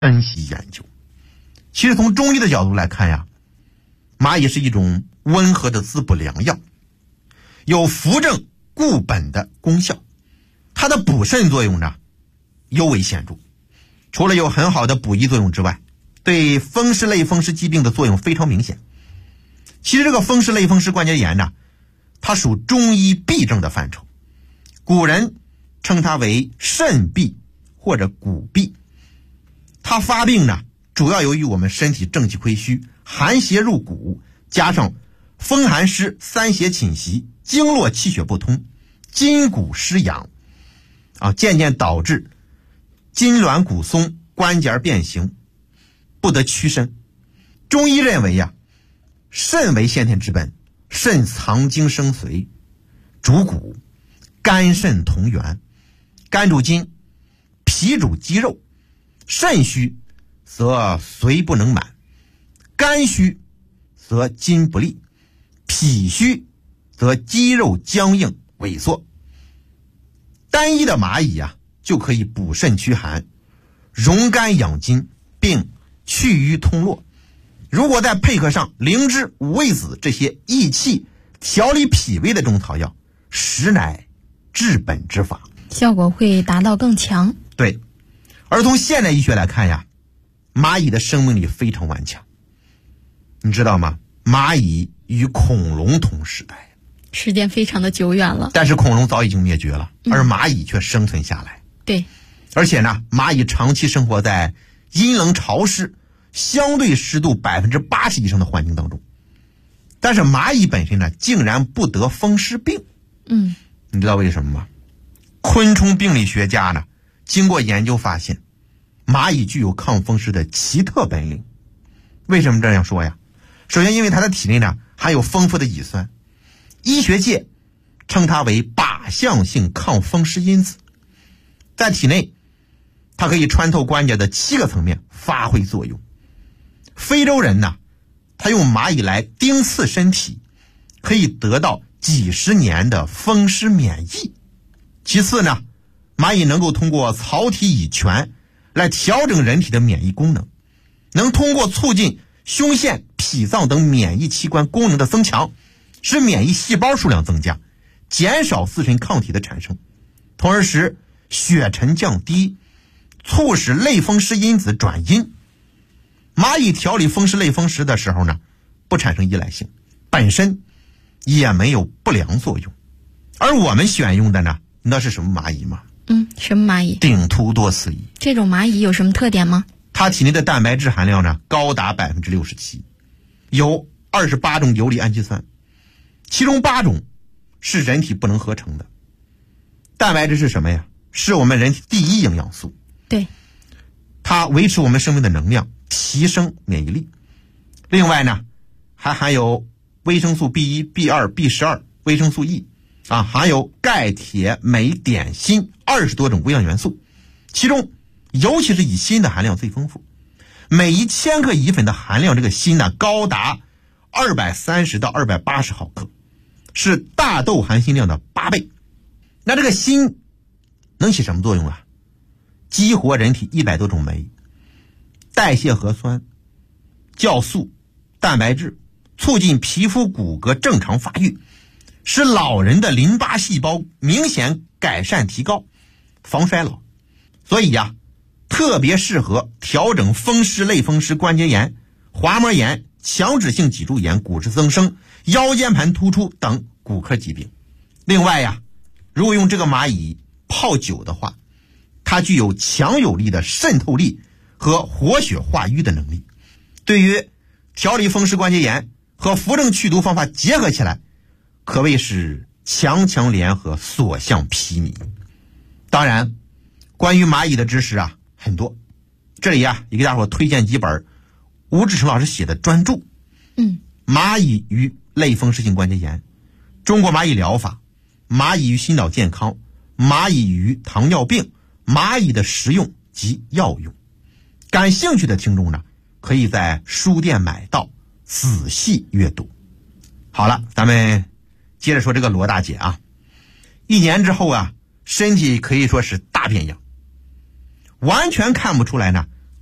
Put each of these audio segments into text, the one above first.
珍惜研究。其实从中医的角度来看呀，蚂蚁是一种温和的滋补良药，有扶正固本的功效。它的补肾作用呢尤为显著，除了有很好的补益作用之外，对风湿类风湿疾病的作用非常明显。其实这个风湿类风湿关节炎呢，它属中医痹症的范畴，古人称它为肾痹或者骨痹。它发病呢主要由于我们身体正气亏虚，寒邪入骨，加上风寒湿三邪侵袭，经络气血不通，筋骨失养渐渐导致筋挛骨松，关节变形，不得屈伸。中医认为肾为先天之本，肾藏精生髓，主骨，肝肾同源，肝主筋，脾主肌肉，肾虚则髓不能满，肝虚则筋不利，脾虚则肌肉僵硬萎缩。单一的蚂蚁就可以补肾驱寒，荣肝养筋，并祛瘀通络。如果再配合上灵芝、五味子这些益气调理脾胃的中草药，实乃治本之法， 效果会达到更强。 对，而从现代医学来看蚂蚁的生命力非常顽强。你知道吗？蚂蚁与恐龙同时代， 时间非常的久远了， 但是恐龙早已经灭绝了，而蚂蚁却生存下来。 对， 而且呢，蚂蚁长期生活在阴冷潮湿、相对湿度80%以上的环境当中。但是蚂蚁本身呢，竟然不得风湿病。你知道为什么吗？昆虫病理学家呢，经过研究发现，蚂蚁具有抗风湿的奇特本领。为什么这样说呀？首先，因为它的体内呢含有丰富的乙酸，医学界称它为靶向性抗风湿因子，在体内它可以穿透关节的7个层面发挥作用。非洲人呢，他用蚂蚁来钉刺身体，可以得到几十年的风湿免疫。其次呢，蚂蚁能够通过槽体乙醛来调整人体的免疫功能，能通过促进胸腺、脾脏等免疫器官功能的增强，使免疫细胞数量增加，减少自身抗体的产生，从而使血沉降低，促使类风湿因子转阴。蚂蚁调理风湿类风湿的时候呢，不产生依赖性，本身也没有不良作用。而我们选用的呢，那是什么蚂蚁吗？ 什么蚂蚁？ 顶突多刺蚁。 这种蚂蚁有什么特点吗？ 它体内的蛋白质含量呢高达67%，有28种游离氨基酸，其中8种是人体不能合成的。蛋白质是什么呀？是我们人体第一营养素。 对， 它维持我们生命的能量，提升免疫力。另外呢，还含有维生素 B1、B2、B12、维生素 E，含有钙、铁、镁、碘、锌20多种微量元素，其中尤其是以锌的含量最丰富，每1000克蚁粉的含量，这个锌呢高达230到280毫克，是大豆含锌量的8倍。那这个锌能起什么作用啊？激活人体100多种酶，代谢核酸、酵素、蛋白质，促进皮肤骨骼正常发育，使老人的淋巴细胞明显改善提高，防衰老。所以特别适合调整风湿类风湿关节炎、滑膜炎、强直性脊柱炎、骨质增生、腰间盘突出等骨科疾病。另外如果用这个蚂蚁泡酒的话，它具有强有力的渗透力和活血化瘀的能力，对于调理风湿关节炎和扶正祛毒方法结合起来，可谓是强强联合，所向披靡。当然，关于蚂蚁的知识很多，这里也给大伙推荐几本吴志成老师写的专著。蚂蚁与类风湿性关节炎、中国蚂蚁疗法、蚂蚁与心脑健康、蚂蚁与糖尿病、蚂蚁的食用及药用。感兴趣的听众呢，可以在书店买到，仔细阅读。好了，咱们接着说这个罗大姐1年之后身体可以说是大变样，完全看不出来呢她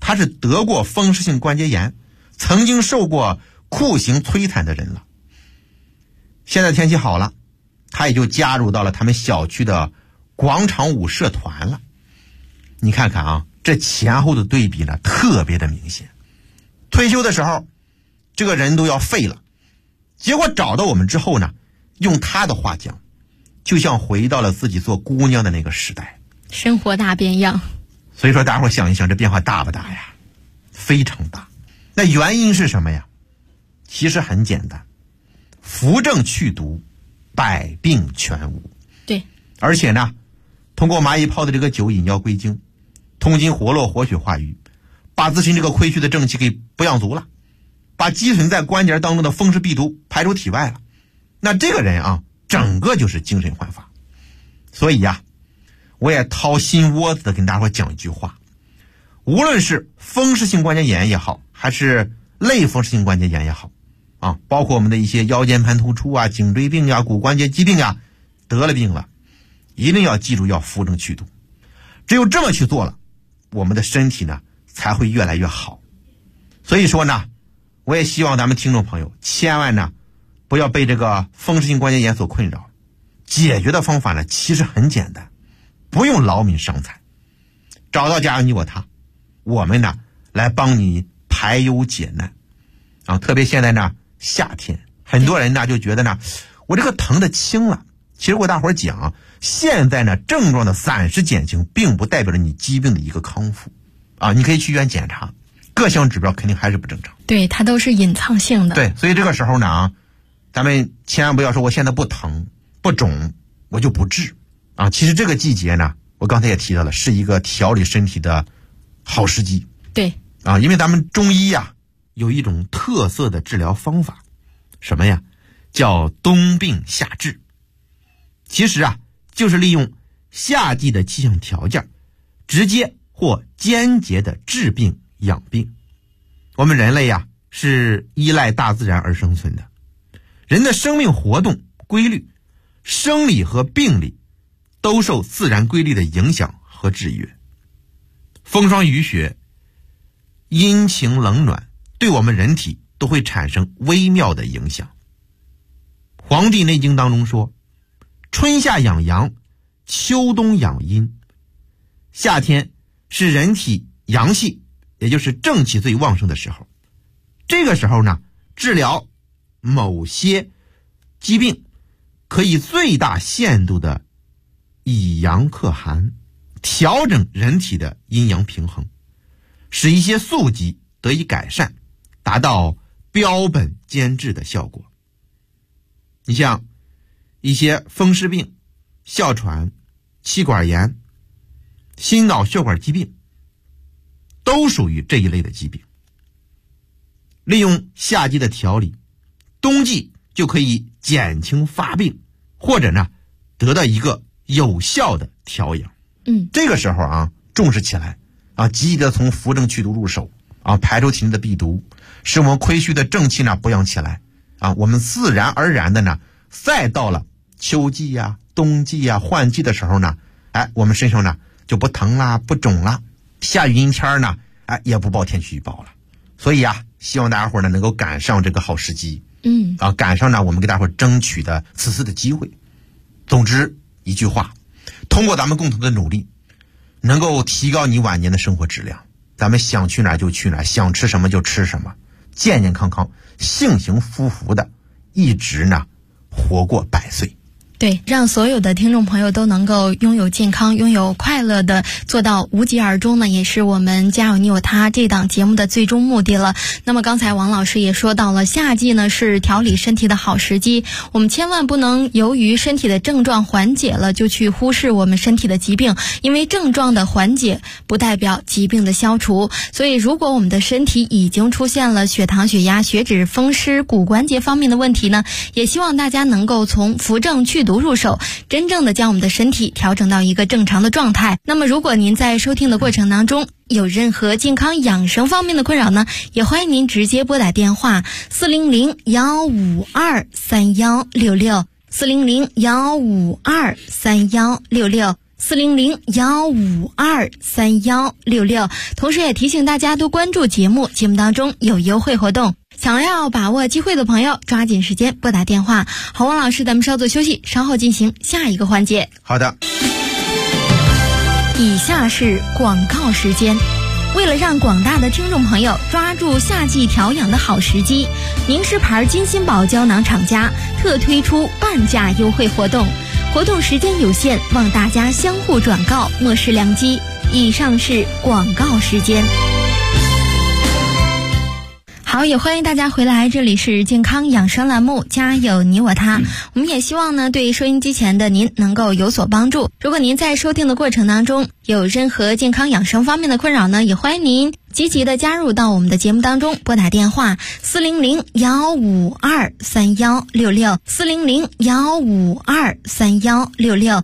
他是得过风湿性关节炎，曾经受过酷刑摧残的人了。现在天气好了，他也就加入到了他们小区的广场舞社团了。你看看啊，这前后的对比呢，特别的明显。退休的时候，这个人都要废了，结果找到我们之后呢，用他的话讲，就像回到了自己做姑娘的那个时代， 生活大变样。 所以说大伙想一想，这变化大不大呀？非常大。那原因是什么呀？其实很简单，扶正祛毒，百病全无。 对， 而且呢，通过蚂蚁泡的这个酒引药归经，通经活络，活血化瘀，把自身这个亏虚的正气给补养足了，把积存在关节当中的风湿痹毒排出体外了。那这个人啊，整个就是精神焕发。所以呀，我也掏心窝子的跟大伙讲一句话，无论是风湿性关节炎也好，还是类风湿性关节炎也好啊，包括我们的一些腰间盘突出啊、颈椎病啊、骨关节疾病啊，得了病了，一定要记住要扶正祛毒。只有这么去做了，我们的身体呢才会越来越好。所以说呢，我也希望咱们听众朋友千万呢不要被这个风湿性关节炎所困扰。解决的方法呢其实很简单，不用劳民伤财，找到家有你我他，我们呢来帮你排忧解难啊。特别现在呢夏天，很多人呢就觉得呢我这个疼的轻了。其实我大伙讲，现在呢症状的暂时减轻并不代表着你疾病的一个康复啊。你可以去医院检查，各项指标肯定还是不正常。 对，它都是隐藏性的。 对，所以这个时候呢咱们千万不要说我现在不疼不肿我就不治啊。其实这个季节呢，我刚才也提到了，是一个调理身体的好时机。 对啊，因为咱们中医呀有一种特色的治疗方法，什么呀？叫冬病夏治。其实啊，就是利用夏季的气象条件，直接或间接的治病养病。我们人类呀是依赖大自然而生存的，人的生命活动规律，生理和病理都受自然规律的影响和制约。风霜雨雪、阴晴冷暖对我们人体都会产生微妙的影响。黄帝内经当中说，春夏养阳，秋冬养阴。夏天是人体阳气，也就是正气最旺盛的时候。这个时候呢，治疗某些疾病可以最大限度的以阳克寒，调整人体的阴阳平衡，使一些宿疾得以改善，达到标本兼治的效果。你像一些风湿病、哮喘、气管炎、心脑血管疾病，都属于这一类的疾病。利用夏季的调理，冬季就可以减轻发病，或者呢得到一个有效的调养。这个时候啊，重视起来啊，积极的从扶正祛毒入手啊，排出体内的弊毒，使我们亏虚的正气呢补养起来啊。我们自然而然的呢，再到了秋季呀、冬季呀、换季的时候呢，我们身上呢就不疼啦、不肿啦，下雨阴天呢，也不报天气预报了。所以啊，希望大家伙呢能够赶上这个好时机，赶上呢我们给大伙争取的此次的机会。总之一句话，通过咱们共同的努力，能够提高你晚年的生活质量。咱们想去哪儿就去哪儿，想吃什么就吃什么，健健康康、幸幸福福的，一直呢活过100岁。 对，让所有的听众朋友都能够拥有健康、拥有快乐的做到无疾而终呢，也是我们家有你有他这档节目的最终目的了。那么刚才王老师也说到了，夏季呢是调理身体的好时机，我们千万不能由于身体的症状缓解了就去忽视我们身体的疾病，因为症状的缓解不代表疾病的消除。所以如果我们的身体已经出现了血糖、血压、血脂、风湿、骨关节方面的问题呢，也希望大家能够从扶正祛毒入手，真正的将我们的身体调整到一个正常的状态。那么如果您在收听的过程当中有任何健康养生方面的困扰呢，也欢迎您直接拨打电话400-152-3166 400-152-3166。 400-152-3166。同时也提醒大家多关注节目当中有优惠活动，想要把握机会的朋友抓紧时间拨打电话。好，王老师，咱们稍作休息，稍后进行下一个环节。 好的。 以下是广告时间。为了让广大的听众朋友抓住夏季调养的好时机，宁氏牌金心宝胶囊厂家特推出半价优惠活动，活动时间有限，望大家相互转告，莫视良机。以上是广告时间。好，也欢迎大家回来，这里是健康养生栏目，家有你我他。我们也希望呢，对收音机前的您能够有所帮助。如果您在收听的过程当中有任何健康养生方面的困扰呢，也欢迎您积极的加入到我们的节目当中，拨打电话400-152-3166 400-152-3166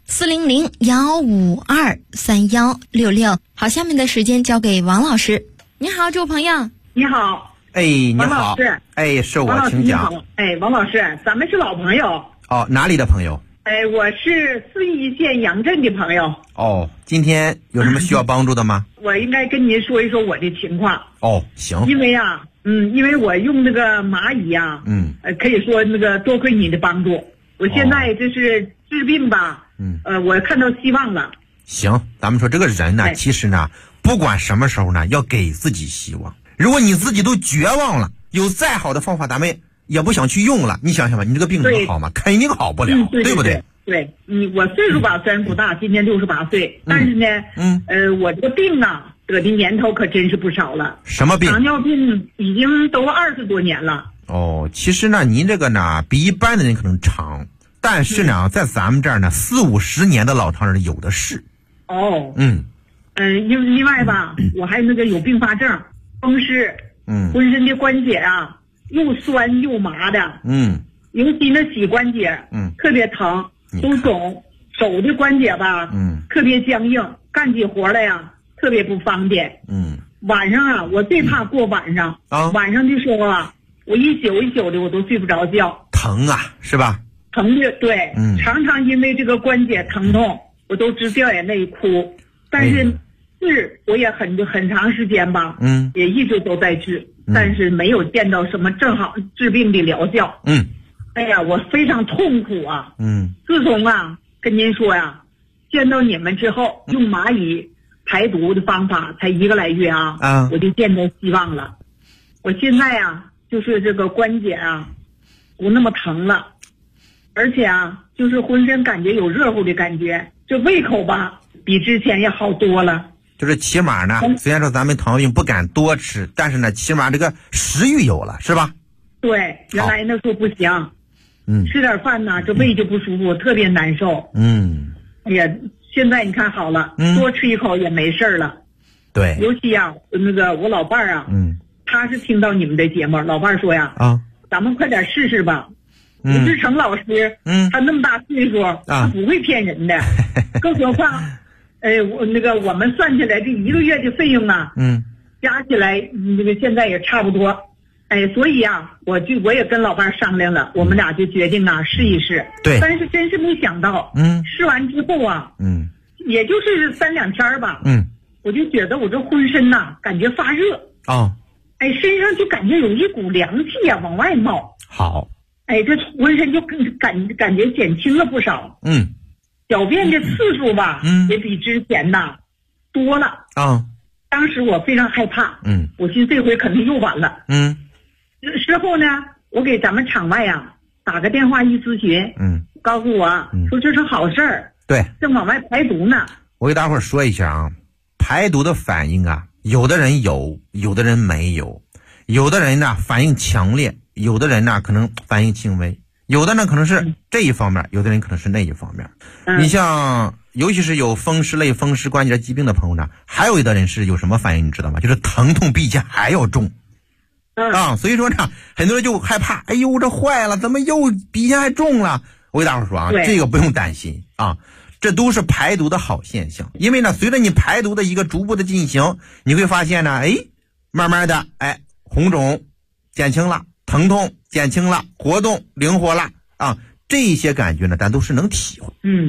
400-152-3166。好，下面的时间交给王老师。你好，这位朋友。 你好。 哎，你好。 王老师。 哎，是我，请讲。 哎，王老师，咱们是老朋友。 哦，哪里的朋友？ 哎，我是四邑县杨镇的朋友。 哦，今天有什么需要帮助的吗？ 我应该跟您说一说我的情况。 哦，行。 因为啊，因为我用那个蚂蚁啊，可以说那个多亏你的帮助，我现在就是治病吧，我看到希望了。 行，咱们说这个人呢，其实呢，不管什么时候呢，要给自己希望。如果你自己都绝望了，有再好的方法咱们也不想去用了，你想想吧，你这个病能好吗？肯定好不了，对不对？ 对，我岁数吧虽然不大，今年68岁，但是呢，我这个病啊得的年头可真是不少了。 什么病？ 糖尿病已经都20多年了。 哦，其实呢，您这个呢比一般的人可能长，但是呢，在咱们这儿呢，40-50年的老常人有的是。 哦。另外吧，我还那个有并发症。风湿，浑身的关节啊，又酸又麻的，尤其那膝关节，特别疼，都肿。手的关节吧，特别僵硬，干起活来呀，特别不方便。晚上啊，我最怕过晚上。晚上的时候啊，我一宿一宿的，我都睡不着觉。 疼啊，是吧？ 疼的，对，常常因为这个关节疼痛，我都直掉眼泪哭。但是。我也很长时间吧，也一直都在治，但是没有见到什么正好治病的疗效。哎呀，我非常痛苦啊。自从啊跟您说呀，见到你们之后，用蚂蚁排毒的方法，才1个来月啊，我就见到希望了。我现在啊，就是这个关节啊，不那么疼了，而且啊，就是浑身感觉有热乎的感觉，这胃口吧，比之前也好多了。 就是起码呢，虽然说咱们糖尿病不敢多吃，但是呢，起码这个食欲有了，是吧？对， 原来那时候不行，吃点饭呢，这胃就不舒服，特别难受。哎呀，现在你看好了，多吃一口也没事了。对，尤其啊，那个我老伴儿啊，他是听到你们的节目，老伴儿说呀，咱们快点试试吧。吴志成老师，他那么大岁数，他不会骗人的，更何况。我们算起来这1个月的费用啊，加起来这个现在也差不多，所以啊，我也跟老伴商量了，我们俩就决定啊试一试。对，但是真是没想到，试完之后啊，也就是3-2天吧，我就觉得我这浑身呐感觉发热身上就感觉有一股凉气啊往外冒。好，这浑身就感觉减轻了不少。小便的次数吧，也比之前呐多了。当时我非常害怕，我寻思这回肯定又完了。事后呢，我给咱们厂外啊打个电话一咨询，告诉我说这是好事儿，对，正往外排毒呢。我给大伙儿说一下啊，排毒的反应啊，有的人有，有的人没有，有的人呢反应强烈，有的人呢可能反应轻微。有的呢可能是这一方面，有的人可能是那一方面。你像尤其是有风湿类、风湿关节疾病的朋友呢，还有的人是有什么反应你知道吗？就是疼痛比以前还要重。所以说呢，很多人就害怕，哎呦这坏了，怎么又比以前还重了？我给大伙说啊，这个不用担心啊，这都是排毒的好现象。因为呢，随着你排毒的一个逐步的进行，你会发现呢，慢慢的红肿减轻了，疼痛减轻了，活动灵活了啊，这些感觉呢咱都是能体会。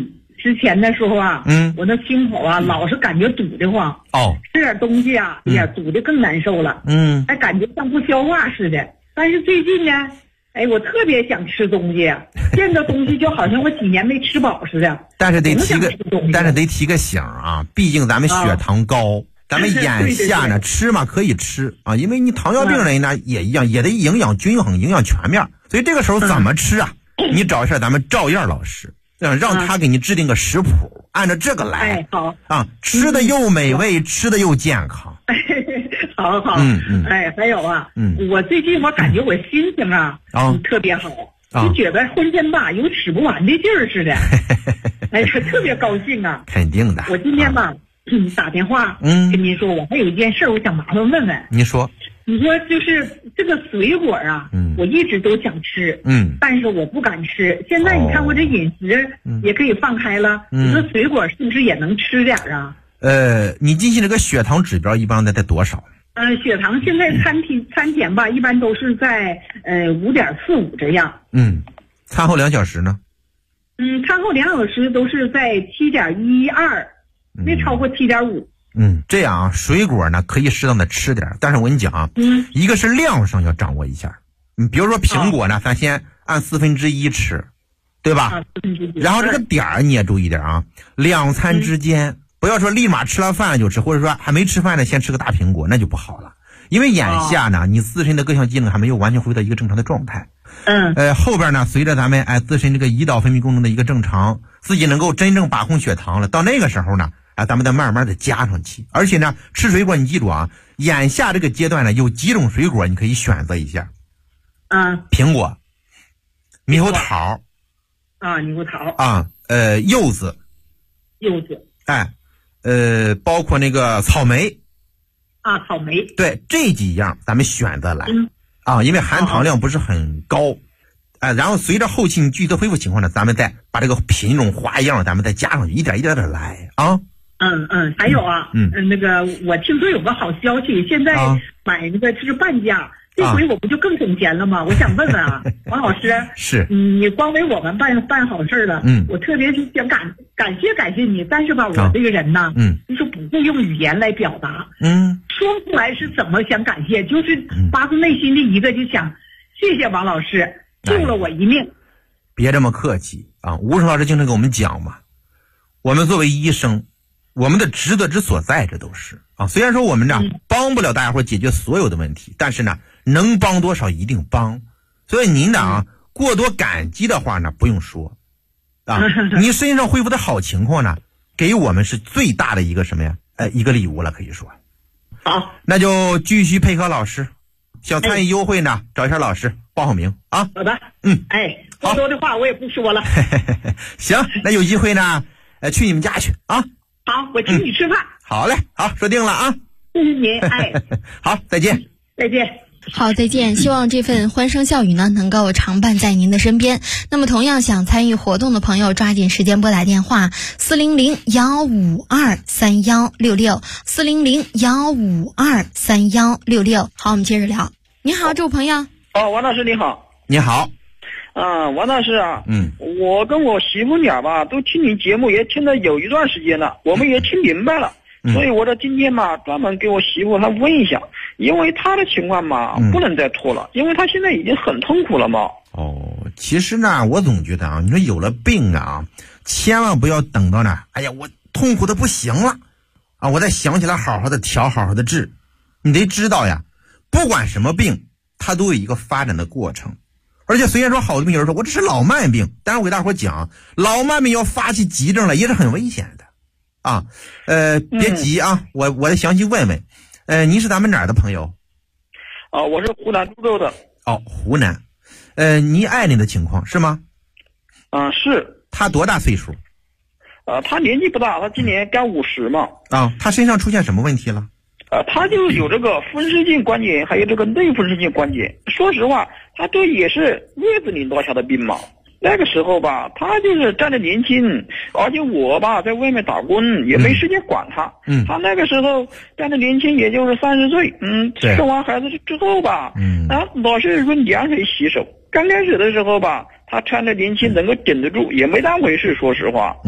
之前的时候啊，我那胸口啊老是感觉堵得慌，吃点东西啊，哎呀，堵得更难受了，还感觉像不消化似的。但是最近呢，哎，我特别想吃东西，见到东西就好像我几年没吃饱似的。 但是得提个醒啊，毕竟咱们血糖高，咱们眼下呢吃嘛可以吃啊，因为你糖尿病人呢也一样，也得营养均衡、营养全面。所以这个时候怎么吃啊？你找一下咱们赵燕老师，让他给你制定个食谱，按照这个来。 哎，好啊，吃的又美味，吃的又健康。 好，哎，还有啊，我最近我感觉我心情啊，特别好，就觉得浑身吧有使不完的劲儿似的，哎呀，特别高兴啊！ 肯定的。 我今天吧，打电话跟您说，我还有一件事，我想麻烦问问。 你说就是这个水果啊，我一直都想吃，但是我不敢吃。现在你看我这饮食也可以放开了，你说水果是不是也能吃点啊？ 你近期这个血糖指标一般在多少？ 血糖现在餐前吧，一般都是在5.45这样。 餐后2小时呢？ 餐后2小时都是在7.12，没超过7.5。 这样啊，水果呢可以适当的吃点，但是我跟你讲啊，一个是量上要掌握一下。你比如说苹果呢，咱先按1/4吃，对吧？然后这个点儿你也注意点啊，2餐之间不要说立马吃了饭就吃，或者说还没吃饭呢先吃个大苹果，那就不好了。因为眼下呢，你自身的各项机能还没有完全恢复到一个正常的状态。后边呢，随着咱们自身这个胰岛分泌功能的一个正常，自己能够真正把控血糖了，到那个时候呢，咱们再慢慢的加上去。而且呢，吃水果你记住啊，眼下这个阶段呢，有几种水果你可以选择一下。苹果、猕猴桃猕猴桃柚子，包括那个草莓。 草莓。 对，这几样咱们选择来。因为含糖量不是很高。然后随着后期你具体的恢复情况呢，咱们再把这个品种花样咱们再加上去，一点一点的来啊。 还有啊，那个我听说有个好消息，现在买那个是半价。这回我不就更省钱了吗？我想问问啊，王老师， 是你光为我们办好事了，我特别是想感谢你，但是吧，我这个人呢，就是不会用语言来表达，说不出来是怎么想感谢，就是发自内心的一个就想谢谢王老师救了我一命。 别这么客气啊，吴声老师经常跟我们讲嘛，我们作为医生，我们的职责之所在，这都是虽然说我们呢帮不了大家伙解决所有的问题，但是呢能帮多少一定帮。所以您呢过多感激的话呢不用说您身上恢复的好情况呢，给我们是最大的一个什么呀？一个礼物了，可以说。 好， 那就继续配合老师，想参与优惠呢，找一下老师报好名啊。 好的，多多的话我也不说了。 行，那有机会呢，去你们家去啊。 好，我请你吃饭。 好嘞，好，说定了啊。 谢谢您， 好，再见。 再见。 好，再见。希望这份欢声笑语呢，能够常伴在您的身边。那么，同样想参与活动的朋友，抓紧时间拨打电话400-152-3166，400-152-3166。好，我们接着聊。你好，这位朋友。 王老师你好。 你好。 王老师啊，我跟我媳妇俩吧，都听你节目也听了有一段时间了，我们也听明白了。所以我在今天嘛，专门给我媳妇她问一下，因为她的情况嘛，不能再拖了，因为她现在已经很痛苦了嘛。 其实呢，我总觉得你说有了病千万不要等到呢，我痛苦的不行了我再想起来好好的调，好好的治。你得知道呀，不管什么病，它都有一个发展的过程。而且虽然说好多病，有人说我这是老慢病，但是我给大伙讲，老慢病要发起急症了，也是很危险的。别急我再详细问问。您是咱们哪儿的朋友？ 我是湖南株洲的。 湖南。您爱人的情况是吗？ 是。 他多大岁数？ 他年纪不大，他今年刚50嘛。 他身上出现什么问题了？ 他就有这个风湿性关节，还有这个内风湿性关节。说实话，他这也是月子领导下的病嘛。那个时候吧，他就是站得年轻，而且我吧在外面打工，也没时间管他。他那个时候站得年轻，也就是30岁。生完孩子之后吧，老是用凉水洗手。刚开始的时候吧，他穿得年轻，能够顶得住，也没当回事。说实话。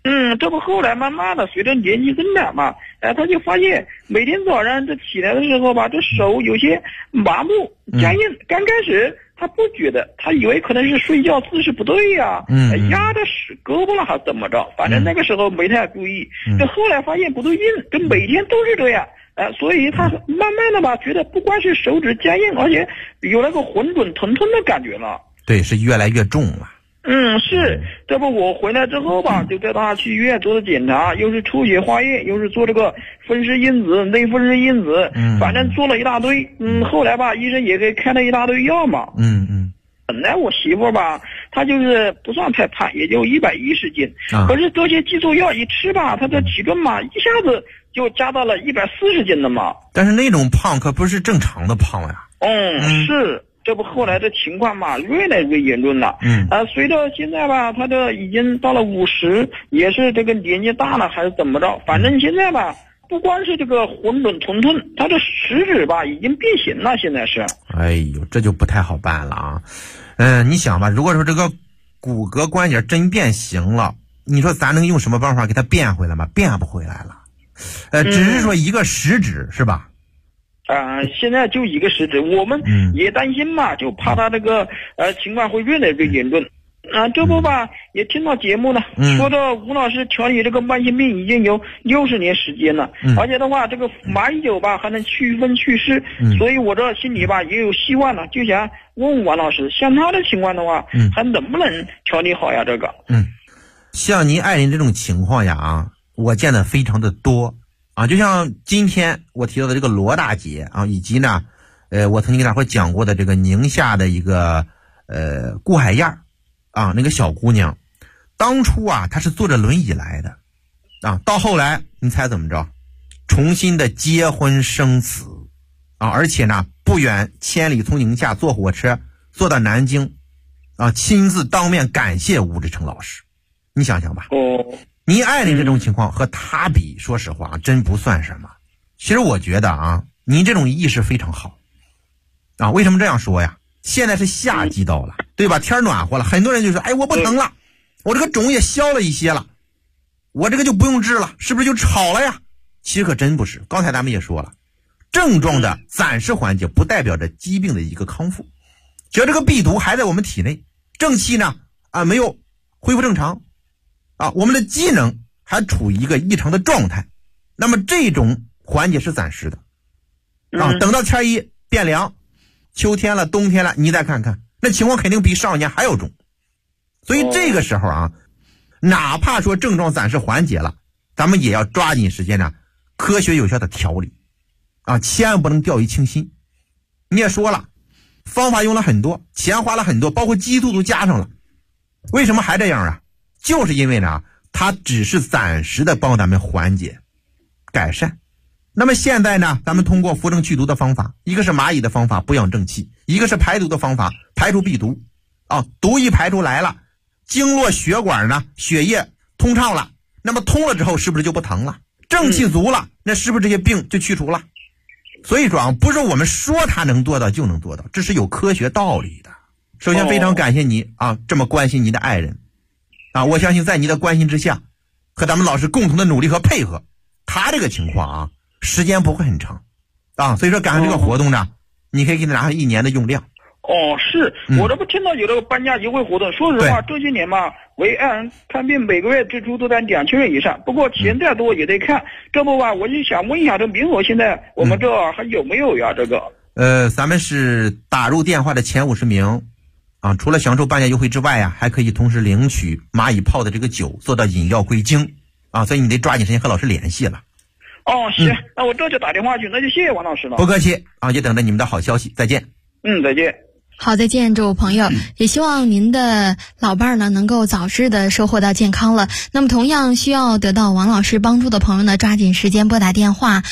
这不后来慢慢的随着年纪增长嘛，他就发现每天早上这起来的时候吧，这手有些麻木僵硬。刚开始他不觉得，他以为可能是睡觉姿势不对呀，压着胳膊了还是怎么着，反正那个时候没太注意。这后来发现不对劲，这每天都是这样，所以他慢慢的吧，觉得不光是手指僵硬，而且有那个浑沌腾腾的感觉了。 对，是越来越重了。 是，这不我回来之后吧，就带他去医院做的检查，又是抽血化验，又是做这个分尸因子、内分泌因子，反正做了一大堆。后来吧，医生也给开了一大堆药嘛。本来我媳妇吧，她就是不算太胖，也就110斤，可是这些激素药一吃吧，她的体重嘛，一下子就加到了140斤了嘛。 但是那种胖可不是正常的胖呀。 是。这不后来的情况嘛，越来越严重了。随着现在吧，他这已经到了50，也是这个年纪大了还是怎么着？反正现在吧，不光是这个浑沌腾腾，他的食指吧已经变形了，现在是。 哎呦，这就不太好办了啊。你想吧，如果说这个骨骼关节真变形了，你说咱能用什么办法给它变回来吗？变不回来了。只是说一个食指是吧？ 现在就一个食指，我们也担心嘛，就怕他这个情况会越来越严重。这不吧，也听到节目了，说这吴老师调理这个慢性病已经有60年时间了，而且的话，这个麻衣酒吧还能祛风祛湿，所以我这心里吧也有希望了，就想问问王老师，像他的情况的话，还能不能调理好呀？这个， 像您爱人这种情况呀，我见的非常的多。就像今天我提到的这个罗大姐以及呢，我曾经给大伙讲过的这个宁夏的一个顾海燕那个小姑娘，当初她是坐着轮椅来的到后来你猜怎么着？重新的结婚生子而且呢不远千里从宁夏坐火车坐到南京亲自当面感谢吴志成老师，你想想吧。您爱人这种情况和他比，说实话真不算什么。其实我觉得您这种意识非常好为什么这样说呀？现在是夏季到了，对吧？天暖和了，很多人就说我不疼了，我这个肿也消了一些了，我这个就不用治了，是不是就好了呀？其实可真不是。刚才咱们也说了，症状的暂时缓解不代表着疾病的一个康复，只要这个病毒还在我们体内，正气呢没有恢复正常我们的机能还处于一个异常的状态，那么这种缓解是暂时的等到天一变凉，秋天了冬天了，你再看看那情况肯定比上年还要重。所以这个时候哪怕说症状暂时缓解了，咱们也要抓紧时间呢科学有效的调理千万不能掉以轻心。你也说了，方法用了很多，钱花了很多，包括激素都加上了，为什么还这样就是因为呢，它只是暂时的帮咱们缓解、改善。那么现在呢，咱们通过扶正祛毒的方法，一个是蚂蚁的方法补养正气，一个是排毒的方法排除病毒毒一排出来了，经络血管呢血液通畅了，那么通了之后是不是就不疼了？正气足了，那是不是这些病就去除了？所以说不是我们说它能做到就能做到，这是有科学道理的。首先非常感谢你这么关心你的爱人我相信在你的关心之下，和咱们老师共同的努力和配合，他这个情况时间不会很长所以说赶上这个活动呢，你可以给他拿上1年的用量。 是我这不听到有这个搬家优惠活动，说实话这些年嘛，为爱人看病每个月支出都在2000元以上，不过钱再多也得看。这不吧，我就想问一下，这名额现在我们这还有没有呀？这个咱们是打入电话的前50名除了享受搬家优惠之外还可以同时领取蚂蚁泡的这个酒，做到饮药归经所以你得抓紧时间和老师联系了。 行，那我这就打电话去，那就谢谢王老师了。 不客气也等着你们的好消息，再见。 再见。 好，再见，这位朋友，也希望您的老伴儿呢能够早日的收获到健康了。那么同样需要得到王老师帮助的朋友呢，抓紧时间拨打电话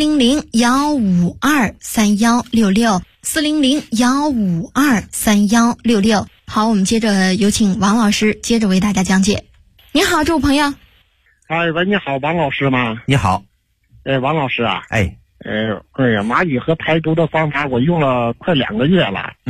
400-152-3166 400-152-3166。好，我们接着有请王老师接着为大家讲解。你好，这位朋友。 喂，你好，王老师吗？ 你好。 王老师哎。 蚂蚁和排毒的方法我用了快2个月了。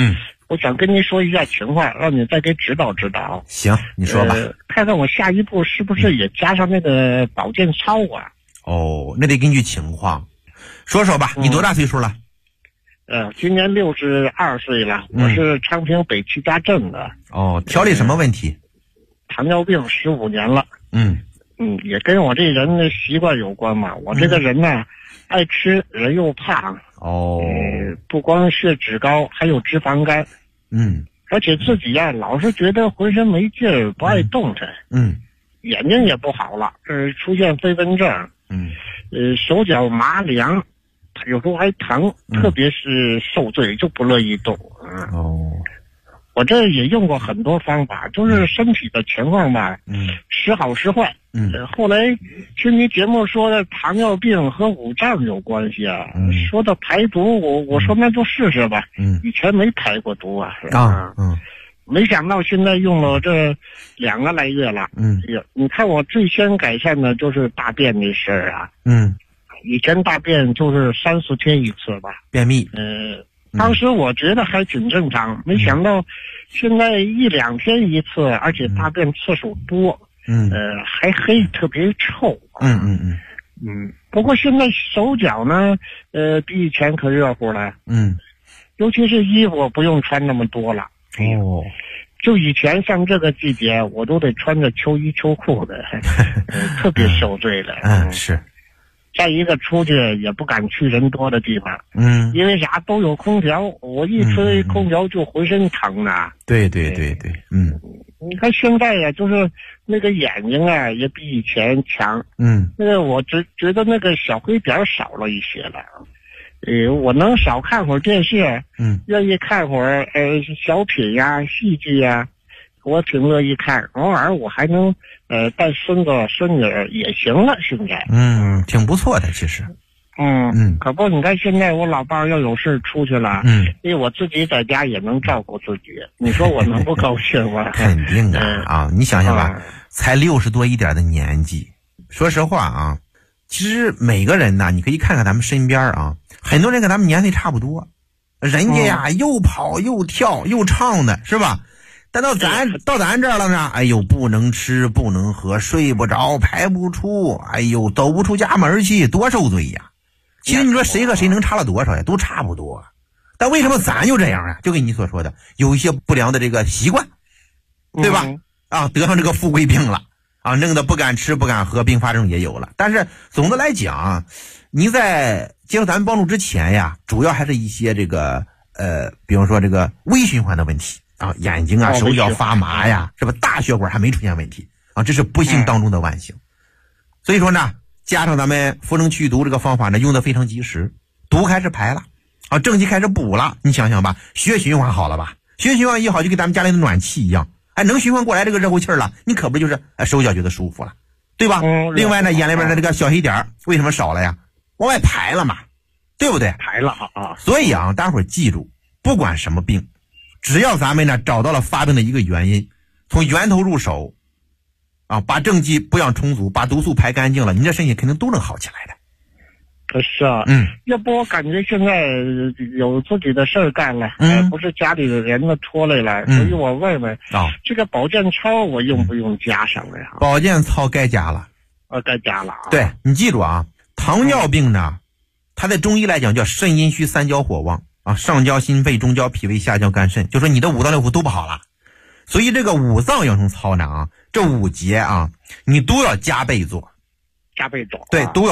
我想跟您说一下情况，让你再给指导指导。 行，你说吧。 看看我下一步是不是也加上那个保健操啊？ 哦，那得根据情况。说说吧，你多大岁数了？ 今年62岁了，我是昌平北齐家镇的。 哦，调理什么问题？ 糖尿病15年了。也跟我这人的习惯有关嘛。我这个人呢，爱吃，人又胖。不光血脂高，还有脂肪肝。而且自己呀，老是觉得浑身没劲儿，不爱动弹。眼睛也不好了，出现飞蚊症。手脚麻凉，有时候还疼，特别是受罪就不乐意动。我这也用过很多方法，就是身体的情况吧，时好时坏。后来听你节目说的糖尿病和五脏有关系啊，说到排毒，我说那就试试吧。以前没排过毒啊，是吧？没想到现在用了这2个来月了。你看我最先改善的就是大便这事儿啊。以前大便就是3、4天一次吧， 便秘。 当时我觉得还挺正常，没想到现在1、2天一次，而且大便次数多。还黑，特别臭。不过现在手脚呢，比以前可热乎了。尤其是衣服不用穿那么多了。就以前像这个季节，我都得穿着秋衣秋裤的，特别受罪了。 是。 再一个出去也不敢去人多的地方。因为啥都有空调，我一吹空调就浑身疼啊。 对。 你看现在呀，就是那个眼睛啊，也比以前强。那个我觉得那个小黑点少了一些了。我能少看会儿电视，愿意看会儿小品呀、戏剧呀，我挺乐意看。偶尔我还能带孙子孙女也行了，现在。 挺不错的，其实。 可不，你看现在我老伴儿要有事出去了，因为我自己在家也能照顾自己，你说我能不高兴吗？ 肯定的你想想吧，才60多一点的年纪，说实话啊，其实每个人呢，你可以看看咱们身边啊，很多人跟咱们年岁差不多，人家呀又跑又跳又唱的，是吧？但到咱这儿了呢，哎呦，不能吃不能喝，睡不着排不出，哎呦，走不出家门去，多受罪呀！其实你说谁和谁能差了多少呀？都差不多。但为什么咱就这样啊？就跟你所说的，有一些不良的这个习惯，对吧？得上这个富贵病了弄得不敢吃不敢喝，并发症也有了。但是总的来讲，你在接受咱们帮助之前呀，主要还是一些这个比如说这个微循环的问题眼睛手脚发麻呀，是吧？大血管还没出现问题这是不幸当中的万幸。所以说呢，加上咱们扶正祛毒这个方法呢，用的非常及时，毒开始排了正气开始补了。你想想吧，血循环好了吧？血循环一好，就跟咱们家里的暖气一样，能循环过来这个热乎气儿了，你可不就是手脚觉得舒服了，对吧？另外呢，眼里边的这个小黑点为什么少了呀？往外排了嘛，对不对？ 排了所以大伙儿记住，不管什么病，只要咱们呢找到了发病的一个原因，从源头入手把正气补养充足，把毒素排干净了，你这身体肯定都能好起来的。 是啊，要不我感觉现在有自己的事儿干了，不是家里的人呢拖累了，所以我问问这个保健操我用不用加上了呀？ 保健操该加了， 该加了对，你记住糖尿病呢，它在中医来讲叫肾阴虚三焦火旺上焦心肺，中焦脾胃，下焦肝肾，就说你的五脏六腑都不好了。所以这个五脏养生操呢这5节你都要加倍做， 加倍做， 对，都要